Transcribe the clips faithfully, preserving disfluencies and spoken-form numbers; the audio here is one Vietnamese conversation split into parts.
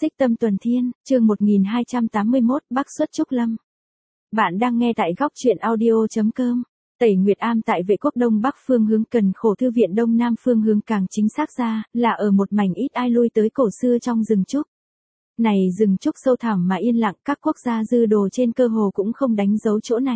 Xích Tâm Tuần Thiên, chương một nghìn hai trăm tám mươi mốt, Bắc xuất Trúc Lâm. Bạn đang nghe tại góc truyện audio chấm com. Tẩy Nguyệt Am tại Vệ Quốc Đông Bắc phương hướng Cần Khổ Thư viện Đông Nam phương hướng càng chính xác ra, là ở một mảnh ít ai lui tới cổ xưa trong rừng trúc. Này rừng trúc sâu thẳm mà yên lặng, các quốc gia dư đồ trên cơ hồ cũng không đánh dấu chỗ này.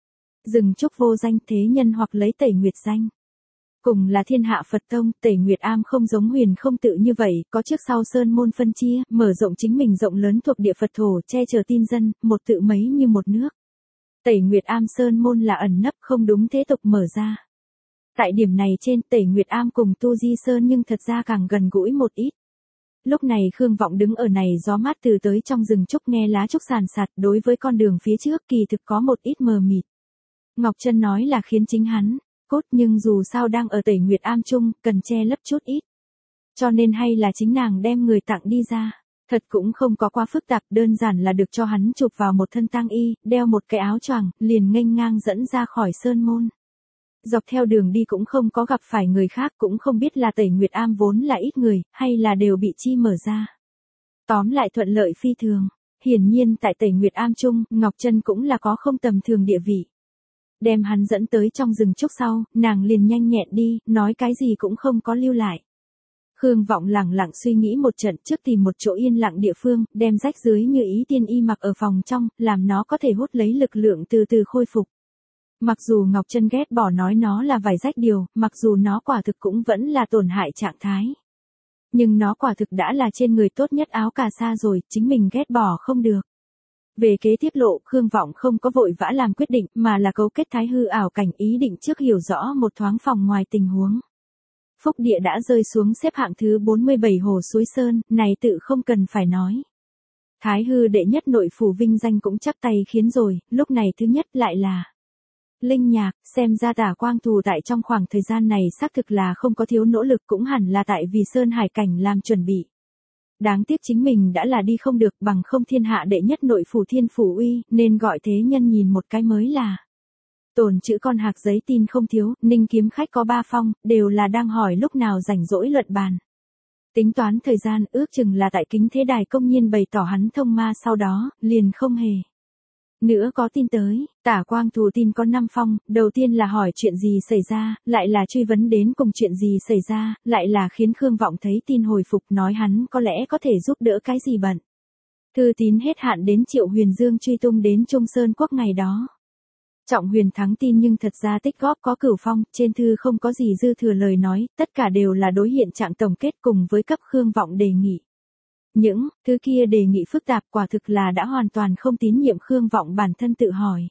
Rừng trúc vô danh thế nhân hoặc lấy Tẩy Nguyệt danh. Cùng là thiên hạ Phật tông, Tẩy Nguyệt Am không giống Huyền Không Tự như vậy, có trước sau sơn môn phân chia, mở rộng chính mình rộng lớn thuộc địa Phật thổ, che chở tin dân, một tự mấy như một nước. Tẩy Nguyệt Am sơn môn là ẩn nấp không đúng thế tục mở ra. Tại điểm này trên, Tẩy Nguyệt Am cùng Tu Di Sơn nhưng thật ra càng gần gũi một ít. Lúc này Khương Vọng đứng ở này gió mát từ tới trong rừng trúc nghe lá trúc sàn sạt, đối với con đường phía trước kỳ thực có một ít mờ mịt. Ngọc Trân nói là khiến chính hắn cốt, nhưng dù sao đang ở Tẩy Nguyệt Am chung, cần che lấp chút ít. Cho nên hay là chính nàng đem người tặng đi ra. Thật cũng không có quá phức tạp, đơn giản là được cho hắn chụp vào một thân tang y, đeo một cái áo choàng, liền nghênh ngang dẫn ra khỏi sơn môn. Dọc theo đường đi cũng không có gặp phải người khác, cũng không biết là Tẩy Nguyệt Am vốn là ít người, hay là đều bị chi mở ra. Tóm lại thuận lợi phi thường. Hiển nhiên tại Tẩy Nguyệt Am chung, Ngọc Trân cũng là có không tầm thường địa vị. Đem hắn dẫn tới trong rừng trúc sau, nàng liền nhanh nhẹn đi, nói cái gì cũng không có lưu lại. Khương Vọng lẳng lặng suy nghĩ một trận trước tìm một chỗ yên lặng địa phương, đem rách dưới như ý tiên y mặc ở phòng trong, làm nó có thể hút lấy lực lượng từ từ khôi phục. Mặc dù Ngọc Trân ghét bỏ nói nó là vải rách điều, mặc dù nó quả thực cũng vẫn là tổn hại trạng thái. Nhưng nó quả thực đã là trên người tốt nhất áo cà sa rồi, chính mình ghét bỏ không được. Về kế tiếp lộ, Khương Vọng không có vội vã làm quyết định, mà là cấu kết thái hư ảo cảnh, ý định trước hiểu rõ một thoáng phòng ngoài tình huống. Phúc địa đã rơi xuống xếp hạng thứ bốn mươi bảy Hồ Suối Sơn, này tự không cần phải nói. Thái hư đệ nhất nội phủ vinh danh cũng chắc tay khiến rồi, lúc này thứ nhất lại là Linh Nhạc, xem ra Tả Quang Thù tại trong khoảng thời gian này xác thực là không có thiếu nỗ lực, cũng hẳn là tại vì Sơn Hải cảnh làm chuẩn bị. Đáng tiếc chính mình đã là đi không được, bằng không thiên hạ đệ nhất nội phủ Thiên Phủ Uy, nên gọi thế nhân nhìn một cái mới là. Tồn chữ con hạc giấy tin không thiếu, Ninh kiếm khách có ba phong, đều là đang hỏi lúc nào rảnh rỗi luận bàn. Tính toán thời gian, ước chừng là tại Kính Thế Đài công nhiên bày tỏ hắn thông ma, sau đó, liền không hề nữa có tin tới. Tả Quang Thù tin có năm phong, đầu tiên là hỏi chuyện gì xảy ra, lại là truy vấn đến cùng chuyện gì xảy ra, lại là khiến Khương Vọng thấy tin hồi phục, nói hắn có lẽ có thể giúp đỡ cái gì bận. Thư tín hết hạn đến Triệu Huyền Dương truy tung đến Trung Sơn Quốc ngày đó. Trọng Huyền thắng tin nhưng thật ra tích góp có cửu phong, trên thư không có gì dư thừa lời nói, tất cả đều là đối hiện trạng tổng kết cùng với cấp Khương Vọng đề nghị. Những thứ kia đề nghị phức tạp quả thực là đã hoàn toàn không tín nhiệm Khương Vọng bản thân tự hỏi.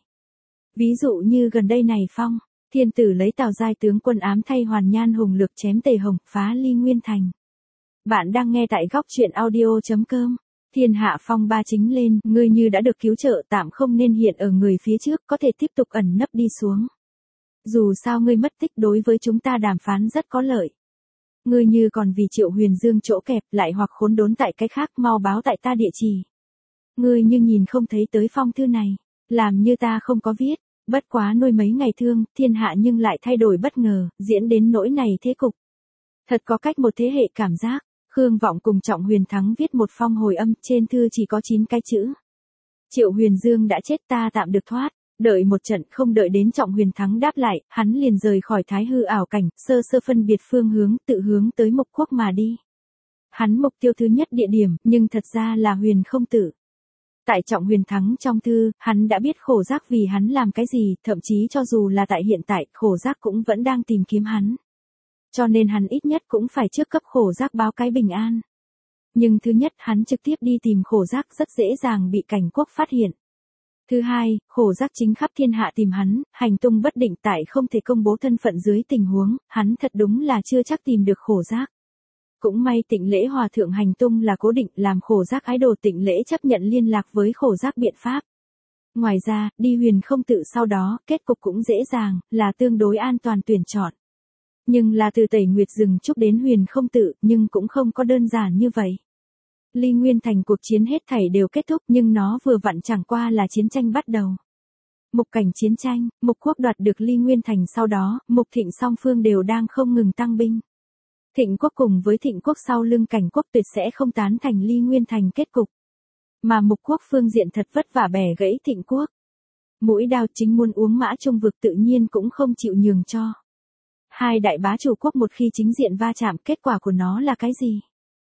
Ví dụ như gần đây này phong, thiên tử lấy Tào giai tướng quân ám thay Hoàn Nhan hùng lực chém Tề Hồng, phá Ly Nguyên Thành. Bạn đang nghe tại góc truyện audio chấm com. Thiên hạ phong ba chính lên, ngươi như đã được cứu trợ tạm không nên hiện ở người phía trước, có thể tiếp tục ẩn nấp đi xuống. Dù sao ngươi mất tích đối với chúng ta đàm phán rất có lợi. Ngươi như còn vì Triệu Huyền Dương chỗ kẹp lại hoặc khốn đốn tại cái khác, mau báo tại ta địa chỉ. Ngươi như nhìn không thấy tới phong thư này, làm như ta không có viết, bất quá nuôi mấy ngày thương, thiên hạ nhưng lại thay đổi bất ngờ, diễn đến nỗi này thế cục. Thật có cách một thế hệ cảm giác. Khương Vọng cùng Trọng Huyền thắng viết một phong hồi âm, trên thư chỉ có chín cái chữ. Triệu Huyền Dương đã chết, ta tạm được thoát. Đợi một trận, không đợi đến Trọng Huyền thắng đáp lại, hắn liền rời khỏi thái hư ảo cảnh, sơ sơ phân biệt phương hướng, tự hướng tới Mộc Quốc mà đi. Hắn mục tiêu thứ nhất địa điểm, nhưng thật ra là Huyền Không Tự. Tại Trọng Huyền thắng trong thư, hắn đã biết Khổ Giác vì hắn làm cái gì, thậm chí cho dù là tại hiện tại, Khổ Giác cũng vẫn đang tìm kiếm hắn. Cho nên hắn ít nhất cũng phải trước cấp Khổ Giác báo cái bình an. Nhưng thứ nhất, hắn trực tiếp đi tìm Khổ Giác rất dễ dàng bị Cảnh Quốc phát hiện. Thứ hai, Khổ Giác chính khắp thiên hạ tìm hắn, hành tung bất định, tại không thể công bố thân phận dưới tình huống, hắn thật đúng là chưa chắc tìm được Khổ Giác. Cũng may Tịnh Lễ hòa thượng hành tung là cố định, làm Khổ Giác ái đồ Tịnh Lễ chấp nhận liên lạc với Khổ Giác biện pháp. Ngoài ra, đi Huyền Không Tự sau đó, kết cục cũng dễ dàng, là tương đối an toàn tuyển chọn. Nhưng là từ Tẩy Nguyệt rừng trúc đến Huyền Không Tự, nhưng cũng không có đơn giản như vậy. Ly Nguyên Thành cuộc chiến hết thảy đều kết thúc, nhưng nó vừa vặn chẳng qua là chiến tranh bắt đầu. Mục cảnh chiến tranh, Mục Quốc đoạt được Ly Nguyên Thành sau đó, Mục Thịnh song phương đều đang không ngừng tăng binh. Thịnh quốc cùng với Thịnh quốc sau lưng Cảnh quốc tuyệt sẽ không tán thành Ly Nguyên Thành kết cục. Mà Mục quốc phương diện thật vất vả bẻ gãy Thịnh quốc. Mũi đao chính muốn uống mã trung vực tự nhiên cũng không chịu nhường cho. Hai đại bá chủ quốc một khi chính diện va chạm, kết quả của nó là cái gì?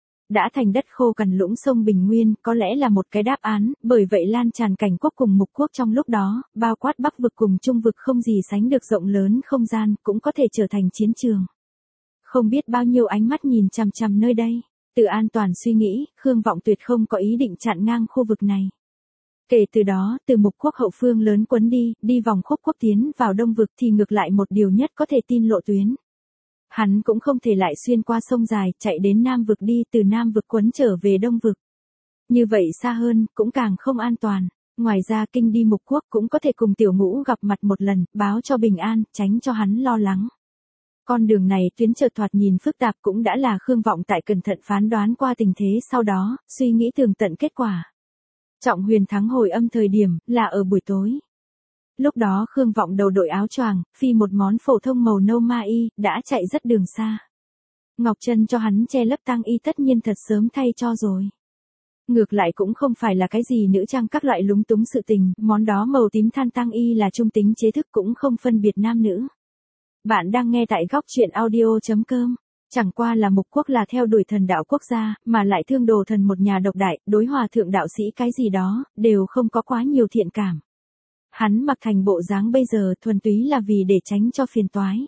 Đã thành đất khô cằn lũng sông Bình Nguyên, có lẽ là một cái đáp án, bởi vậy lan tràn Cảnh quốc cùng Mục quốc trong lúc đó, bao quát Bắc vực cùng Trung vực không gì sánh được rộng lớn không gian, cũng có thể trở thành chiến trường. Không biết bao nhiêu ánh mắt nhìn chằm chằm nơi đây, từ an toàn suy nghĩ, Khương Vọng tuyệt không có ý định chặn ngang khu vực này. Kể từ đó, từ Mục quốc hậu phương lớn quấn đi, đi vòng Khúc quốc tiến vào Đông vực thì ngược lại một điều nhất có thể tin lộ tuyến. Hắn cũng không thể lại xuyên qua sông dài, chạy đến Nam vực đi, từ Nam vực quấn trở về Đông vực. Như vậy xa hơn, cũng càng không an toàn. Ngoài ra kinh đi Mục quốc cũng có thể cùng Tiểu Ngũ gặp mặt một lần, báo cho bình an, tránh cho hắn lo lắng. Con đường này tuyến chợt thoạt nhìn phức tạp cũng đã là Khương Vọng tại cẩn thận phán đoán qua tình thế sau đó, suy nghĩ tường tận kết quả. Trọng Huyền thắng hồi âm thời điểm, là ở buổi tối. Lúc đó Khương Vọng đầu đội áo choàng, phi một món phổ thông màu nâu ma y, đã chạy rất đường xa. Ngọc Trân cho hắn che lấp tang y tất nhiên thật sớm thay cho rồi. Ngược lại cũng không phải là cái gì nữ trang các loại lúng túng sự tình, món đó màu tím than tang y là trung tính chế thức cũng không phân biệt nam nữ. Bạn đang nghe tại góc truyện audio chấm com. Chẳng qua là Mục quốc là theo đuổi thần đạo quốc gia, mà lại thương đồ thần một nhà độc đại, đối hòa thượng đạo sĩ cái gì đó, đều không có quá nhiều thiện cảm. Hắn mặc thành bộ dáng bây giờ thuần túy là vì để tránh cho phiền toái.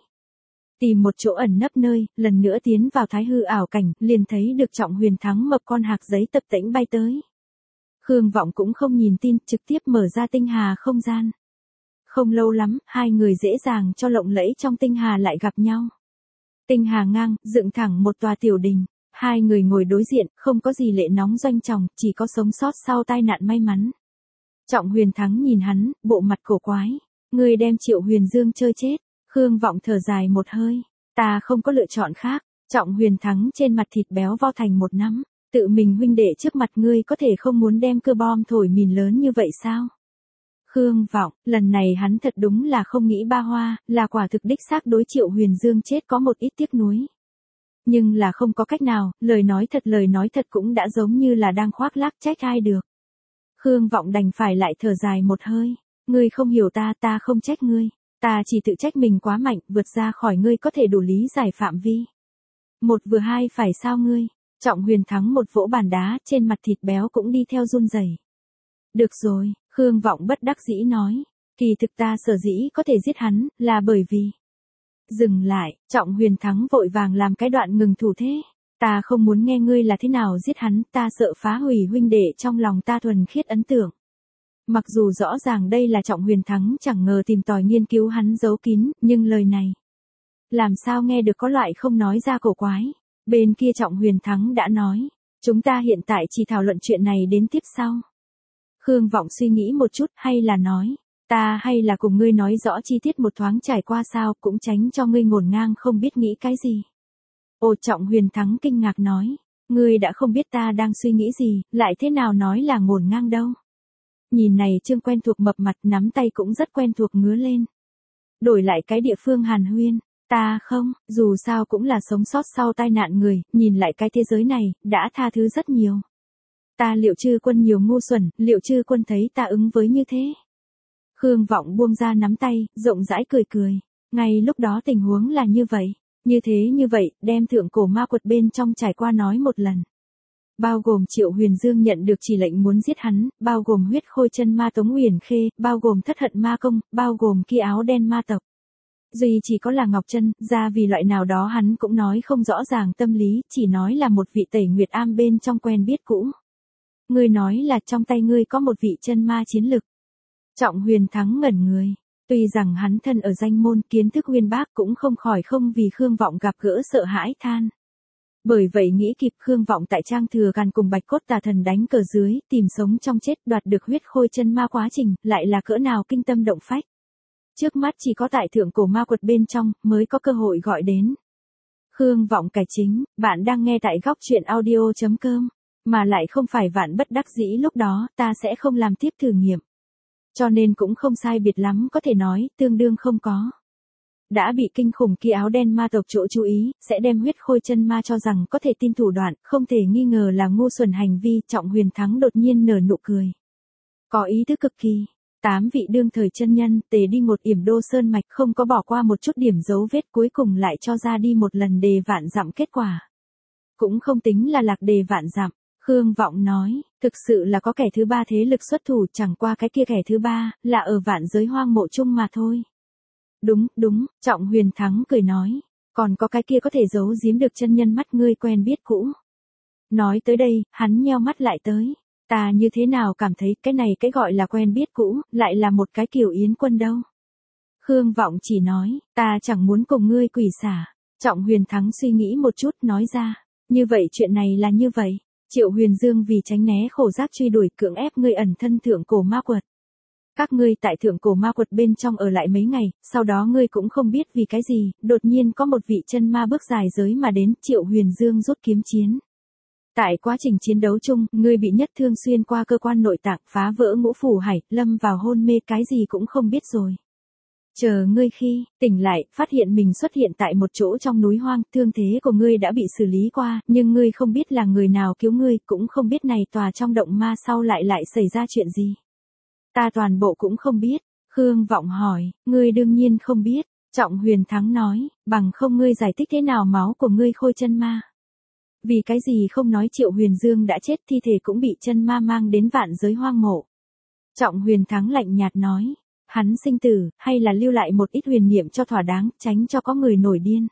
Tìm một chỗ ẩn nấp nơi, lần nữa tiến vào thái hư ảo cảnh, liền thấy được Trọng Huyền thắng mập con hạc giấy tập tễnh bay tới. Khương Vọng cũng không nhìn tin, trực tiếp mở ra tinh hà không gian. Không lâu lắm, hai người dễ dàng cho lộng lẫy trong tinh hà lại gặp nhau. Tinh hà ngang, dựng thẳng một tòa tiểu đình, hai người ngồi đối diện, không có gì lệ nóng doanh trọng, chỉ có sống sót sau tai nạn may mắn. Trọng Huyền thắng nhìn hắn, bộ mặt cổ quái, ngươi đem Triệu Huyền Dương chơi chết. Khương Vọng thở dài một hơi, ta không có lựa chọn khác. Trọng Huyền thắng trên mặt thịt béo vo thành một nắm, tự mình huynh đệ trước mặt ngươi có thể không muốn đem cơ bom thổi mìn lớn như vậy sao? Khương Vọng, lần này hắn thật đúng là không nghĩ ba hoa, là quả thực đích xác đối Triệu Huyền Dương chết có một ít tiếc nuối. Nhưng là không có cách nào, lời nói thật lời nói thật cũng đã giống như là đang khoác lác trách ai được. Khương Vọng đành phải lại thở dài một hơi, ngươi không hiểu ta, ta không trách ngươi, ta chỉ tự trách mình quá mạnh, vượt ra khỏi ngươi có thể đủ lý giải phạm vi. Một vừa hai phải sao ngươi? Trọng Huyền thắng một vỗ bàn đá, trên mặt thịt béo cũng đi theo run rẩy. Được rồi, Khương Vọng bất đắc dĩ nói, kỳ thực ta sở dĩ có thể giết hắn, là bởi vì... Dừng lại, Trọng Huyền thắng vội vàng làm cái đoạn ngừng thủ thế. Ta không muốn nghe ngươi là thế nào giết hắn, ta sợ phá hủy huynh đệ trong lòng ta thuần khiết ấn tượng. Mặc dù rõ ràng đây là Trọng Huyền thắng chẳng ngờ tìm tòi nghiên cứu hắn giấu kín, nhưng lời này... Làm sao nghe được có loại không nói ra cổ quái. Bên kia Trọng Huyền thắng đã nói, chúng ta hiện tại chỉ thảo luận chuyện này đến tiếp sau. Khương Vọng suy nghĩ một chút, hay là nói, ta hay là cùng ngươi nói rõ chi tiết một thoáng trải qua sao, cũng tránh cho ngươi ngổn ngang không biết nghĩ cái gì. Ồ, Trọng Huyền thắng kinh ngạc nói, ngươi đã không biết ta đang suy nghĩ gì, lại thế nào nói là ngổn ngang đâu. Nhìn này Trương quen thuộc mập mặt, nắm tay cũng rất quen thuộc ngứa lên. Đổi lại cái địa phương hàn huyên, ta không, dù sao cũng là sống sót sau tai nạn người, nhìn lại cái thế giới này, đã tha thứ rất nhiều. Ta Liệu Chư Quân nhiều ngu xuẩn, Liệu Chư Quân thấy ta ứng với như thế. Khương Vọng buông ra nắm tay, rộng rãi cười cười. Ngay lúc đó tình huống là như vậy. Như thế như vậy, đem thượng cổ ma quật bên trong trải qua nói một lần. Bao gồm Triệu Huyền Dương nhận được chỉ lệnh muốn giết hắn, bao gồm huyết khôi chân ma Tống Uyển Khê, bao gồm thất hận ma công, bao gồm kia áo đen ma tộc. Duy chỉ có là Ngọc Trân, ra vì loại nào đó hắn cũng nói không rõ ràng tâm lý, chỉ nói là một vị Tẩy Nguyệt Am bên trong quen biết cũ. Ngươi nói là trong tay ngươi có một vị chân ma chiến lực. Trọng Huyền thắng ngẩn người. Tuy rằng hắn thân ở danh môn kiến thức uyên bác cũng không khỏi không vì Khương Vọng gặp gỡ sợ hãi than. Bởi vậy nghĩ kịp Khương Vọng tại Trang Thừa Càn cùng Bạch Cốt Tà Thần đánh cờ dưới, tìm sống trong chết đoạt được huyết khôi chân ma quá trình, lại là cỡ nào kinh tâm động phách. Trước mắt chỉ có tại thượng cổ ma quật bên trong, mới có cơ hội gọi đến. Khương Vọng cải chính, bạn đang nghe tại góc truyện audio chấm com. Mà lại không phải vạn bất đắc dĩ lúc đó, ta sẽ không làm tiếp thử nghiệm. Cho nên cũng không sai biệt lắm có thể nói, tương đương không có. đã bị kinh khủng kia áo đen ma tộc chỗ chú ý, sẽ đem huyết khôi chân ma cho rằng có thể tin thủ đoạn, không thể nghi ngờ là ngu xuẩn hành vi. Trọng Huyền Thắng đột nhiên nở nụ cười. Có ý thức cực kỳ. Tám vị đương thời chân nhân tề đi một yểm đô sơn mạch, không có bỏ qua một chút điểm dấu vết, cuối cùng lại cho ra đi một lần đề vạn dặm kết quả. Cũng không tính là lạc đề vạn dặm. Khương Vọng nói, thực sự là có kẻ thứ ba thế lực xuất thủ, chẳng qua cái kia kẻ thứ ba, là ở vạn giới hoang mộ chung mà thôi. Đúng, đúng, Trọng Huyền Thắng cười nói, còn có cái kia có thể giấu giếm được chân nhân mắt ngươi quen biết cũ. Nói tới đây, hắn nheo mắt lại tới, ta như thế nào cảm thấy cái này cái gọi là quen biết cũ, lại là một cái Kiều Yến Quân đâu. Khương Vọng chỉ nói, ta chẳng muốn cùng ngươi quỷ xả. Trọng Huyền Thắng suy nghĩ một chút nói ra, như vậy chuyện này là như vậy. Triệu Huyền Dương vì tránh né khổ giác truy đuổi cưỡng ép ngươi ẩn thân thượng cổ ma quật. Các ngươi tại thượng cổ ma quật bên trong ở lại mấy ngày, sau đó ngươi cũng không biết vì cái gì, đột nhiên có một vị chân ma bước dài giới mà đến. Triệu Huyền Dương rút kiếm chiến. Tại quá trình chiến đấu chung, ngươi bị nhất thương xuyên qua cơ quan nội tạng, phá vỡ ngũ phủ hải, lâm vào hôn mê, cái gì cũng không biết rồi. Chờ ngươi khi tỉnh lại, phát hiện mình xuất hiện tại một chỗ trong núi hoang, thương thế của ngươi đã bị xử lý qua, nhưng ngươi không biết là người nào cứu ngươi, cũng không biết này tòa trong động ma sau lại lại xảy ra chuyện gì. Ta toàn bộ cũng không biết. Khương Vọng hỏi, ngươi đương nhiên không biết. Trọng Huyền Thắng nói, bằng không ngươi giải thích thế nào máu của ngươi khôi chân ma. Vì cái gì không nói Triệu Huyền Dương đã chết, thi thể cũng bị chân ma mang đến vạn giới hoang mộ. Trọng Huyền Thắng lạnh nhạt nói, hắn sinh tử, hay là lưu lại một ít huyền niệm cho thỏa đáng, tránh cho có người nổi điên.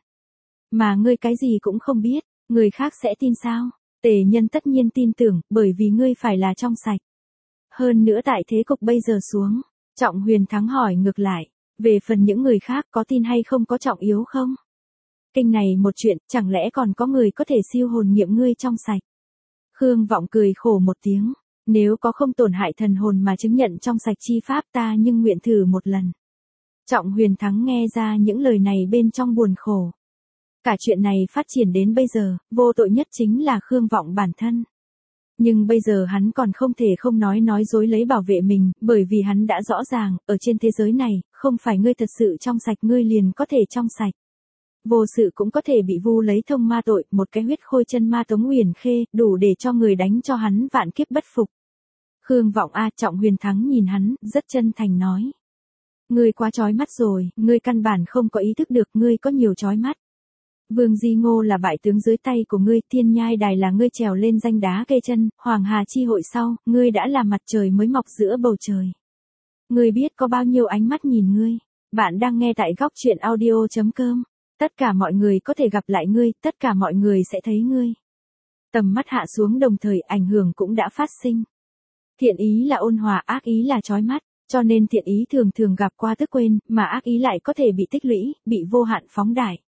Mà ngươi cái gì cũng không biết, người khác sẽ tin sao? Tề Nhân tất nhiên tin tưởng, bởi vì ngươi phải là trong sạch. Hơn nữa tại thế cục bây giờ xuống, Trọng Huyền Thắng hỏi ngược lại, về phần những người khác có tin hay không có trọng yếu không? Kinh này một chuyện, chẳng lẽ còn có người có thể siêu hồn nghiệm ngươi trong sạch? Khương Vọng cười khổ một tiếng, nếu có không tổn hại thần hồn mà chứng nhận trong sạch chi pháp ta nhưng nguyện thử một lần. Trọng Huyền Thắng nghe ra những lời này bên trong buồn khổ. Cả chuyện này phát triển đến bây giờ, vô tội nhất chính là Khương Vọng bản thân. Nhưng bây giờ hắn còn không thể không nói nói dối lấy bảo vệ mình, bởi vì hắn đã rõ ràng, ở trên thế giới này, không phải ngươi thật sự trong sạch ngươi liền có thể trong sạch. Vô sự cũng có thể bị vu lấy thông ma tội, một cái huyết khôi chân ma Tống Uyển Khê, đủ để cho người đánh cho hắn vạn kiếp bất phục. Khương Vọng a, Trọng Huyền Thắng nhìn hắn, rất chân thành nói. Ngươi quá chói mắt rồi, ngươi căn bản không có ý thức được ngươi có nhiều chói mắt. Vương Di Ngô là bại tướng dưới tay của ngươi, Thiên Nhai Đài là ngươi trèo lên danh đá cây chân, Hoàng Hà chi hội sau, ngươi đã là mặt trời mới mọc giữa bầu trời. Ngươi biết có bao nhiêu ánh mắt nhìn ngươi. Bạn đang nghe tại góc truyện audio chấm com. Tất cả mọi người có thể gặp lại ngươi, tất cả mọi người sẽ thấy ngươi. Tầm mắt hạ xuống đồng thời ảnh hưởng cũng đã phát sinh. Thiện ý là ôn hòa, ác ý là chói mắt, cho nên thiện ý thường thường gặp qua tức quên, mà ác ý lại có thể bị tích lũy, bị vô hạn phóng đại.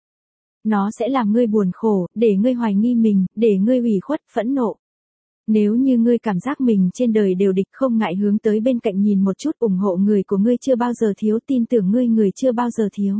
Nó sẽ làm ngươi buồn khổ, để ngươi hoài nghi mình, để ngươi ủy khuất, phẫn nộ. Nếu như ngươi cảm giác mình trên đời đều địch, không ngại hướng tới bên cạnh nhìn một chút, ủng hộ người của ngươi chưa bao giờ thiếu, tin tưởng ngươi người chưa bao giờ thiếu.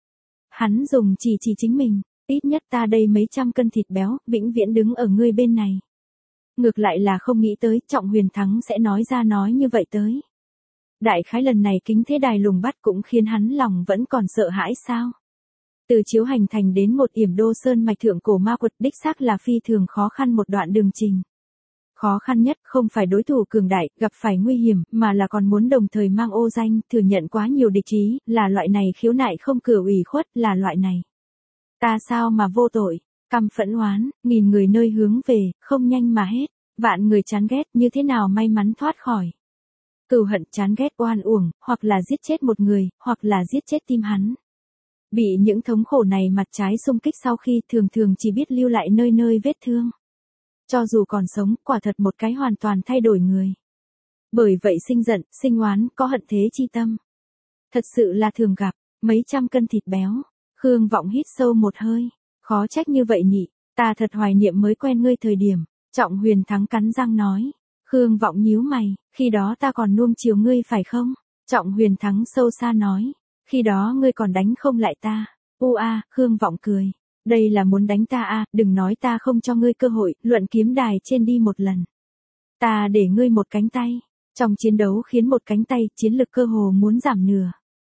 Hắn dùng chỉ chỉ chính mình, ít nhất ta đây mấy trăm cân thịt béo, vĩnh viễn đứng ở ngươi bên này. Ngược lại là không nghĩ tới, Trọng Huyền Thắng sẽ nói ra nói như vậy tới. Đại khái lần này kính thế đài lùng bắt cũng khiến hắn lòng vẫn còn sợ hãi sao. Từ Chiếu Hành Thành đến một yểm đô sơn mạch thượng cổ ma quật đích xác là phi thường khó khăn một đoạn đường trình. Khó khăn nhất không phải đối thủ cường đại, gặp phải nguy hiểm, mà là còn muốn đồng thời mang ô danh, thừa nhận quá nhiều địch ý, là loại này khiếu nại không cửa ủy khuất, là loại này. Ta sao mà vô tội, căm phẫn oán, nghìn người nơi hướng về, không nhanh mà hết, vạn người chán ghét, như thế nào may mắn thoát khỏi. Cừu hận chán ghét oan uổng, hoặc là giết chết một người, hoặc là giết chết tim hắn. Bị những thống khổ này mặt trái xung kích sau khi thường thường chỉ biết lưu lại nơi nơi vết thương. Cho dù còn sống, quả thật một cái hoàn toàn thay đổi người. Bởi vậy sinh giận, sinh oán, có hận thế chi tâm. Thật sự là thường gặp, mấy trăm cân thịt béo. Khương Vọng hít sâu một hơi. Khó trách như vậy nhỉ, ta thật hoài niệm mới quen ngươi thời điểm. Trọng Huyền Thắng cắn răng nói. Khương Vọng nhíu mày, khi đó ta còn nuông chiều ngươi phải không? Trọng Huyền Thắng sâu xa nói. Khi đó ngươi còn đánh không lại ta. U a, Khương Vọng cười. Đây là muốn đánh ta a, đừng nói ta không cho ngươi cơ hội, luận kiếm đài trên đi một lần. Ta để ngươi một cánh tay. Trong chiến đấu khiến một cánh tay, chiến lực cơ hồ muốn giảm nửa.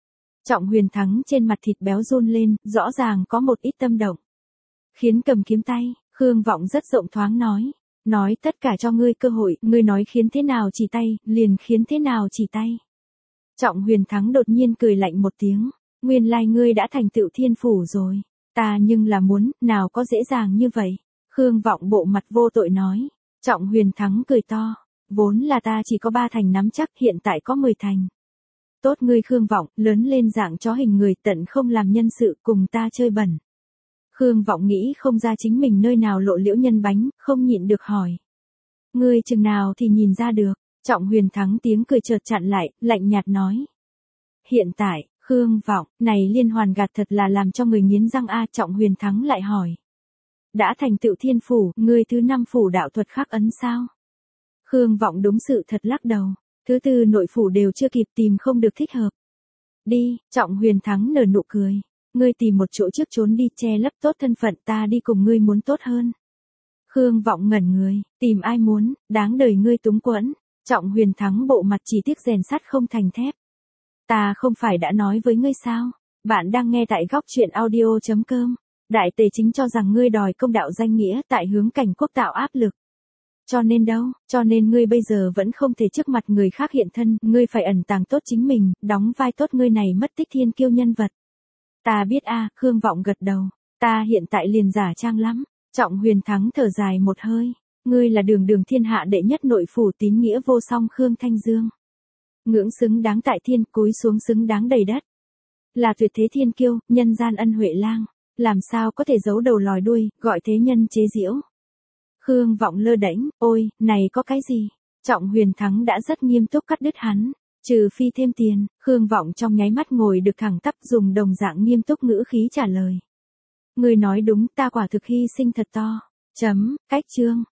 Trọng Huyền Thắng trên mặt thịt béo run lên, rõ ràng có một ít tâm động. Khiến cầm kiếm tay, Khương Vọng rất rộng thoáng nói. Nói tất cả cho ngươi cơ hội, ngươi nói khiến thế nào chỉ tay, liền khiến thế nào chỉ tay. Trọng Huyền Thắng đột nhiên cười lạnh một tiếng. Nguyên lai ngươi đã thành tựu thiên phủ rồi. Ta nhưng là muốn, nào có dễ dàng như vậy. Khương Vọng bộ mặt vô tội nói. Trọng Huyền Thắng cười to. Vốn là ta chỉ có ba thành nắm chắc, hiện tại có mười thành. Tốt ngươi Khương Vọng, lớn lên dạng chó hình người, tận không làm nhân sự, cùng ta chơi bẩn. Khương Vọng nghĩ không ra chính mình nơi nào lộ liễu nhân bánh, không nhịn được hỏi. Ngươi chừng nào thì nhìn ra được. Trọng Huyền Thắng tiếng cười chợt chặn lại, lạnh nhạt nói. Hiện tại, Khương Vọng, này liên hoàn gạt thật là làm cho người nghiến răng a. Trọng Huyền Thắng lại hỏi. Đã thành tựu thiên phủ, ngươi thứ năm phủ đạo thuật khắc ấn sao? Khương Vọng đúng sự thật lắc đầu. Thứ tư nội phủ đều chưa kịp tìm không được thích hợp. Đi, Trọng Huyền Thắng nở nụ cười. Ngươi tìm một chỗ trước trốn đi, che lấp tốt thân phận, ta đi cùng ngươi muốn tốt hơn. Khương Vọng ngẩn người, tìm ai muốn, đáng đời ngươi túng quẫn. Trọng Huyền Thắng bộ mặt chỉ tiếc rèn sắt không thành thép. Ta không phải đã nói với ngươi sao? Bạn đang nghe tại góc truyện audio chấm com. Đại tề chính cho rằng ngươi đòi công đạo danh nghĩa tại hướng cảnh quốc tạo áp lực. Cho nên đâu, cho nên ngươi bây giờ vẫn không thể trước mặt người khác hiện thân, ngươi phải ẩn tàng tốt chính mình, đóng vai tốt ngươi này mất tích thiên kiêu nhân vật. Ta biết a, à, Khương Vọng gật đầu. Ta hiện tại liền giả trang lắm. Trọng Huyền Thắng thở dài một hơi. Ngươi là đường đường thiên hạ đệ nhất nội phủ tín nghĩa vô song Khương Thanh Dương. Ngưỡng xứng đáng tại thiên, cúi xuống xứng đáng đầy đất. Là tuyệt thế thiên kiêu, nhân gian ân huệ lang. Làm sao có thể giấu đầu lòi đuôi, gọi thế nhân chế giễu. Khương Vọng lơ đễnh, ôi, này có cái gì? Trọng Huyền Thắng đã rất nghiêm túc cắt đứt hắn. Trừ phi thêm tiền, Khương Vọng trong nháy mắt ngồi được thẳng tắp, dùng đồng dạng nghiêm túc ngữ khí trả lời. Ngươi nói đúng, ta quả thực hy sinh thật to. Chấm, cách chương.